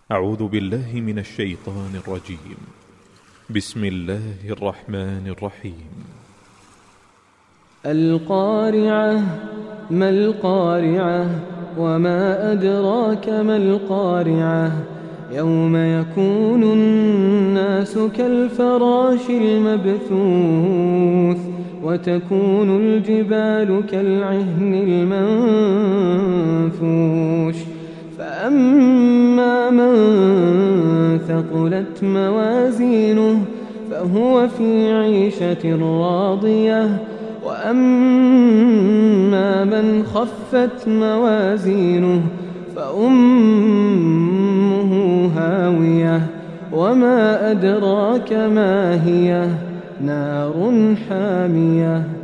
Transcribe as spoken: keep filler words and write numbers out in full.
أعوذ بالله من الشيطان الرجيم. بسم الله الرحمن الرحيم. القارعة. ما القارعة؟ وما أدراك ما القارعة؟ يوم يكون الناس كالفراش المبثوث وتكون الجبال كالعهن المنفوش فأما من ثقلت موازينه فهو في عيشة راضية وأما من خفت موازينه فأمه هاوية وما أدراك ما هي نار حامية.